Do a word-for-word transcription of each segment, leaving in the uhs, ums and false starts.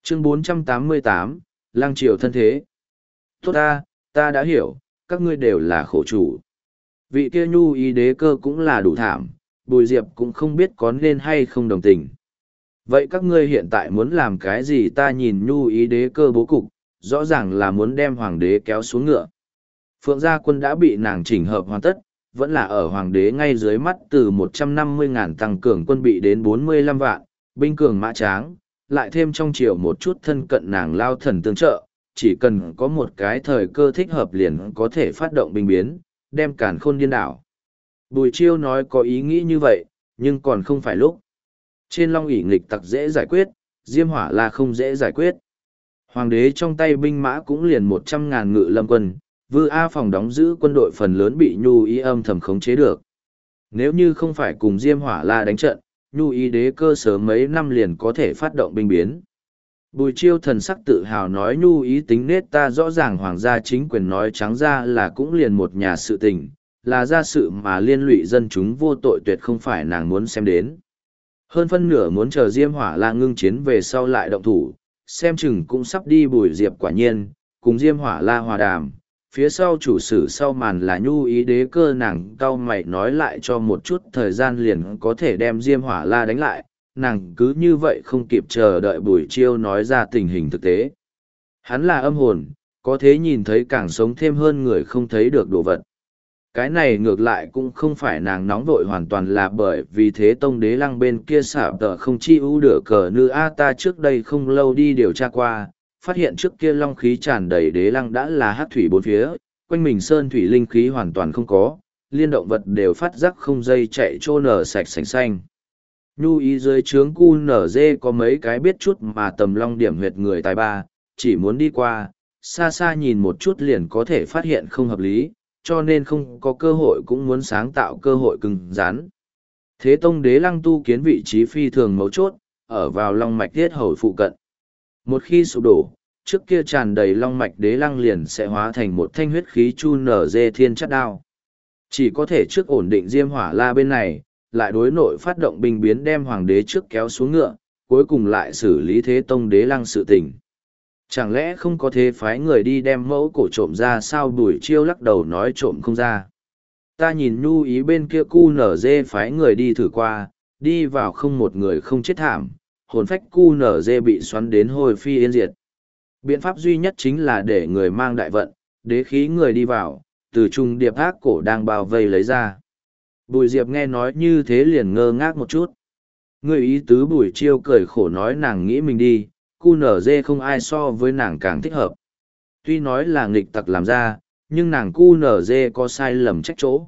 Chương bốn trăm tám mươi tám, Lăng triều thân thế. Tốt ta, ta đã hiểu, các ngươi đều là khổ chủ. Vị kia nhu ý đế cơ cũng là đủ thảm, Bùi Diệp cũng không biết có nên hay không đồng tình. Vậy các ngươi hiện tại muốn làm cái gì? Ta nhìn nhu ý đế cơ bố cục, rõ ràng là muốn đem hoàng đế kéo xuống ngựa. Phượng gia quân đã bị nàng chỉnh hợp hoàn tất, vẫn là ở hoàng đế ngay dưới mắt, từ một trăm năm mươi ngàn tăng cường quân bị đến bốn mươi lăm vạn, binh cường mã tráng, lại thêm trong triều một chút thân cận nàng lao thần tương trợ, chỉ cần có một cái thời cơ thích hợp liền có thể phát động binh biến, đem càn khôn điên đảo. Bùi Chiêu nói có ý nghĩ như vậy, nhưng còn không phải lúc. Trên Long ỷ nghịch tặc dễ giải quyết, Diêm Hỏa là không dễ giải quyết. Hoàng đế trong tay binh mã cũng liền một trăm ngàn ngự lâm quân, Vư A Phòng đóng giữ quân đội phần lớn bị Nhu ý âm thầm khống chế được. Nếu như không phải cùng Diêm Hỏa La đánh trận, Nhu ý đế cơ sớm mấy năm liền có thể phát động binh biến. Bùi Chiêu thần sắc tự hào nói Nhu ý tính nết ta rõ ràng hoàng gia chính quyền nói trắng ra là cũng liền một nhà sự tình, là gia sự mà liên lụy dân chúng vô tội tuyệt không phải nàng muốn xem đến. Hơn phân nửa muốn chờ Diêm Hỏa La ngưng chiến về sau lại động thủ, xem chừng cũng sắp đi. Bùi Diệp quả nhiên, cùng Diêm Hỏa La hòa đàm, phía sau chủ sử sau màn là Nhu ý đế cơ, nàng cau mày nói lại cho một chút thời gian liền có thể đem Diêm Hỏa La đánh lại, nàng cứ như vậy không kịp chờ đợi Bùi Chiêu nói ra tình hình thực tế. Hắn là âm hồn, có thế nhìn thấy càng sống thêm hơn người không thấy được đồ vật. Cái này ngược lại cũng không phải nàng nóng vội, hoàn toàn là bởi vì Thế Tông Đế Lăng bên kia xả tờ không chi ưu đửa cờ nữ a ta trước đây không lâu đi điều tra qua, phát hiện trước kia long khí tràn đầy Đế Lăng đã là hắc thủy bốn phía, quanh mình sơn thủy linh khí hoàn toàn không có, liên động vật đều phát giác không dây chạy trô nở sạch sành xanh. Nhu ý dưới trướng cu nở dê có mấy cái biết chút mà tầm long điểm huyệt người tài ba, chỉ muốn đi qua, xa xa nhìn một chút liền có thể phát hiện không hợp lý, cho nên không có cơ hội cũng muốn sáng tạo cơ hội cứng rắn. Thế Tông Đế Lăng tu kiến vị trí phi thường mấu chốt, ở vào long mạch thiết hầu phụ cận. Một khi sụp đổ, trước kia tràn đầy long mạch Đế Lăng liền sẽ hóa thành một thanh huyết khí chu nở dê thiên chất đao. Chỉ có thể trước ổn định Diêm Hỏa La bên này, lại đối nội phát động binh biến đem hoàng đế trước kéo xuống ngựa, cuối cùng lại xử lý Thế Tông Đế Lăng sự tình. Chẳng lẽ không có thế phái người đi đem mẫu cổ trộm ra sao? Bùi Chiêu lắc đầu nói trộm không ra. Ta nhìn Nhu ý bên kia cu nở dê phái người đi thử qua, đi vào không một người không chết thảm, hồn phách cu nở dê bị xoắn đến hồi phi yên diệt. Biện pháp duy nhất chính là để người mang đại vận, đế khí người đi vào, từ trung điệp ác cổ đang bao vây lấy ra. Bùi Diệp nghe nói như thế liền ngơ ngác một chút. Người ý tứ Bùi Chiêu cười khổ nói nàng nghĩ mình đi, cu nở dê không ai so với nàng càng thích hợp. Tuy nói là nghịch tặc làm ra, nhưng nàng cu nở dê có sai lầm trách chỗ.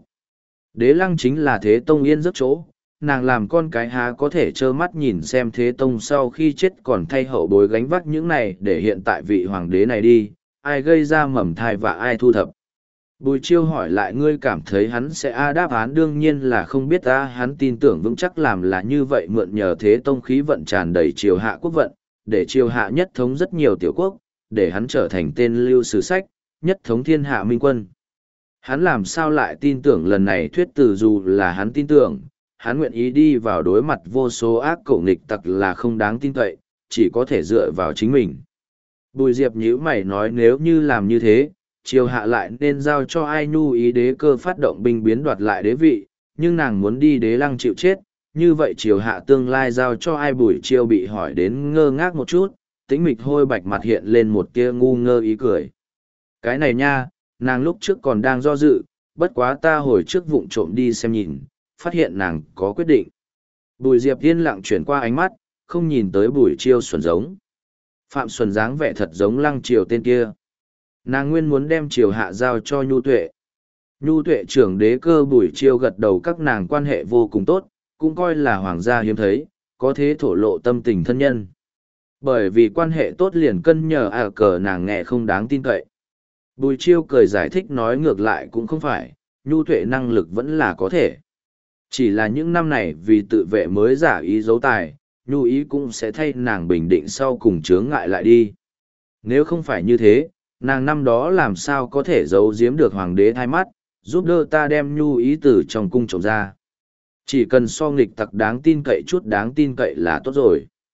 Đế Lăng chính là Thế Tông yên giấc chỗ, nàng làm con cái há có thể trơ mắt nhìn xem Thế Tông sau khi chết còn thay hậu bối gánh vác những này để hiện tại vị hoàng đế này đi, ai gây ra mầm thai và ai thu thập. Bùi Chiêu hỏi lại ngươi cảm thấy hắn sẽ a đáp án đương nhiên là không biết ta, hắn tin tưởng vững chắc làm là như vậy, mượn nhờ Thế Tông khí vận tràn đầy triều hạ quốc vận, để triều hạ nhất thống rất nhiều tiểu quốc, để hắn trở thành tên lưu sử sách, nhất thống thiên hạ minh quân. Hắn làm sao lại tin tưởng lần này thuyết từ dù là hắn tin tưởng, hắn nguyện ý đi vào đối mặt vô số ác cổ nghịch tặc là không đáng tin cậy, chỉ có thể dựa vào chính mình. Bùi Diệp nhíu mày nói nếu như làm như thế, triều hạ lại nên giao cho ai? Nhu ý đế cơ phát động binh biến đoạt lại đế vị, nhưng nàng muốn đi Đế Lăng chịu chết, như vậy triều hạ tương lai giao cho ai? Bùi Chiêu bị hỏi đến ngơ ngác một chút, tĩnh mịch hôi bạch mặt hiện lên một tia ngu ngơ ý cười. Cái này nha, nàng lúc trước còn đang do dự, bất quá ta hồi trước vụng trộm đi xem nhìn, phát hiện nàng có quyết định. Bùi Diệp yên lặng chuyển qua ánh mắt, không nhìn tới Bùi Chiêu xuẩn giống. Phạm Xuân dáng vẻ thật giống Lăng triều tên kia. Nàng nguyên muốn đem triều hạ giao cho Nhu Tuệ. Nhu Tuệ trưởng đế cơ. Bùi Chiêu gật đầu, các nàng quan hệ vô cùng tốt, cũng coi là hoàng gia hiếm thấy, có thế thổ lộ tâm tình thân nhân. Bởi vì quan hệ tốt liền cân nhờ à cờ nàng nghe không đáng tin cậy. Bùi Chiêu cười giải thích nói ngược lại cũng không phải, Nhu Tuệ năng lực vẫn là có thể. Chỉ là những năm này vì tự vệ mới giả ý giấu tài, Nhu ý cũng sẽ thay nàng bình định sau cùng chướng ngại lại đi. Nếu không phải như thế, nàng năm đó làm sao có thể giấu giếm được hoàng đế thay mắt, giúp đỡ ta đem Nhu ý từ trong cung trộm ra. Chỉ cần so nghịch tặc đáng tin cậy chút đáng tin cậy là tốt rồi.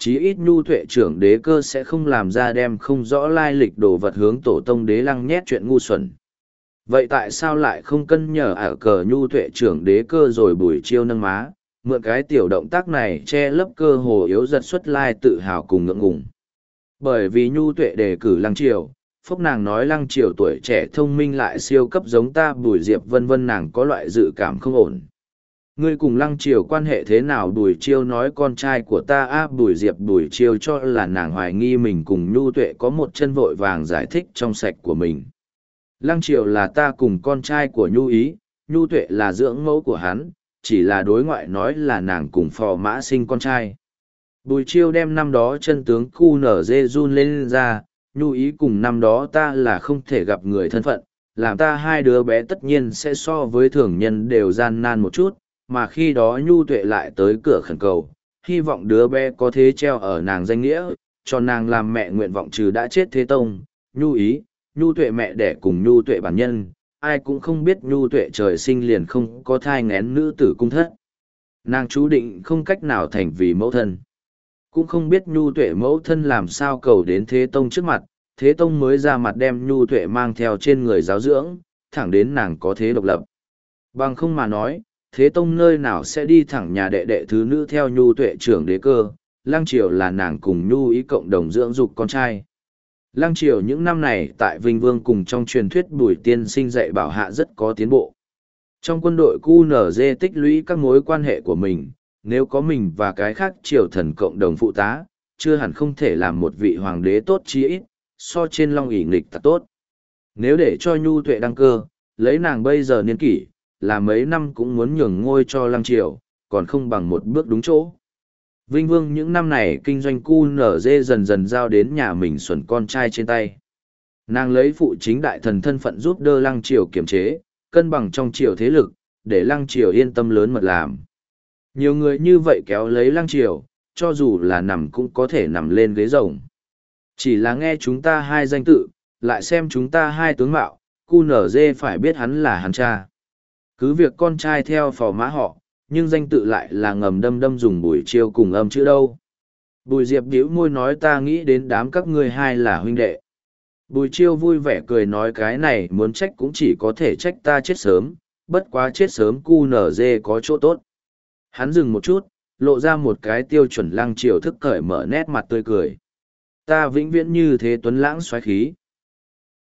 chí ít nhu tuệ trưởng đế cơ sẽ không làm ra đem không rõ lai lịch đồ vật hướng tổ tông đế lăng nhét chuyện ngu xuẩn. Vậy tại sao lại không cân nhờ ở cờ nhu tuệ trưởng đế cơ rồi Bùi Chiêu nâng má, mượn cái tiểu động tác này che lấp cơ hồ yếu giật xuất lai tự hào cùng ngượng ngùng. Bởi vì nhu tuệ đề cử Lăng Triều, phúc nàng nói Lăng Triều tuổi trẻ thông minh lại siêu cấp giống ta Bùi Diệp vân vân, nàng có loại dự cảm không ổn. Ngươi cùng Lăng Triều quan hệ thế nào? Bùi Chiêu nói con trai của ta a Bùi Diệp. Bùi Chiêu cho là nàng hoài nghi mình cùng nhu tuệ có một chân, vội vàng giải thích trong sạch của mình. Lăng Triều là ta cùng con trai của nhu ý, nhu tuệ là dưỡng mẫu của hắn, chỉ là đối ngoại nói là nàng cùng phò mã sinh con trai. Bùi Chiêu đem năm đó chân tướng cu nở dê run lên ra, nhu ý cùng năm đó ta là không thể gặp người thân phận, làm ta hai đứa bé tất nhiên sẽ so với thường nhân đều gian nan một chút, mà khi đó nhu tuệ lại tới cửa khẩn cầu, hy vọng đứa bé có thế treo ở nàng danh nghĩa, cho nàng làm mẹ nguyện vọng trừ đã chết thế tông. Nhu ý, nhu tuệ mẹ đẻ cùng nhu tuệ bản nhân, ai cũng không biết nhu tuệ trời sinh liền không có thai nghén nữ tử cung thất. Nàng chú định không cách nào thành vì mẫu thân. Cũng không biết nhu tuệ mẫu thân làm sao cầu đến thế tông trước mặt, thế tông mới ra mặt đem nhu tuệ mang theo trên người giáo dưỡng, thẳng đến nàng có thế độc lập. Bằng không mà nói, thế tông nơi nào sẽ đi thẳng nhà đệ đệ thứ nữ theo nhu tuệ trưởng đế cơ. Lăng Triều là nàng cùng nhu ý cộng đồng dưỡng dục con trai. Lăng Triều những năm này tại Vinh Vương cùng trong truyền thuyết Bùi tiên sinh dạy bảo hạ rất có tiến bộ. Trong quân đội cu nở dê tích lũy các mối quan hệ của mình, nếu có mình và cái khác triều thần cộng đồng phụ tá, chưa hẳn không thể làm một vị hoàng đế tốt chí ít, so trên long ỷ nghịch thật tốt. Nếu để cho nhu tuệ đăng cơ, lấy nàng bây giờ niên kỷ, là mấy năm cũng muốn nhường ngôi cho Lăng Triều, còn không bằng một bước đúng chỗ. Vinh Vương những năm này kinh doanh cu nở dê dần dần giao đến nhà mình xuẩn con trai trên tay. Nàng lấy phụ chính đại thần thân phận giúp đỡ Lăng Triều kiểm chế, cân bằng trong triều thế lực, để Lăng Triều yên tâm lớn mật làm. Nhiều người như vậy kéo lấy Lăng Triều, cho dù là nằm cũng có thể nằm lên ghế rồng. Chỉ là nghe chúng ta hai danh tự, lại xem chúng ta hai tướng mạo, cu nở dê phải biết hắn là hắn cha. Cứ việc con trai theo phò mã họ, nhưng danh tự lại là ngầm đâm đâm dùng Bùi Chiêu cùng âm chữ đâu. Bùi Diệp bĩu môi nói ta nghĩ đến đám các ngươi hai là huynh đệ. Bùi Chiêu vui vẻ cười nói cái này muốn trách cũng chỉ có thể trách ta chết sớm, bất quá chết sớm cu nở dê có chỗ tốt. Hắn dừng một chút, lộ ra một cái tiêu chuẩn Lăng Triều thức cởi mở nét mặt tươi cười. Ta vĩnh viễn như thế tuấn lãng xoáy khí.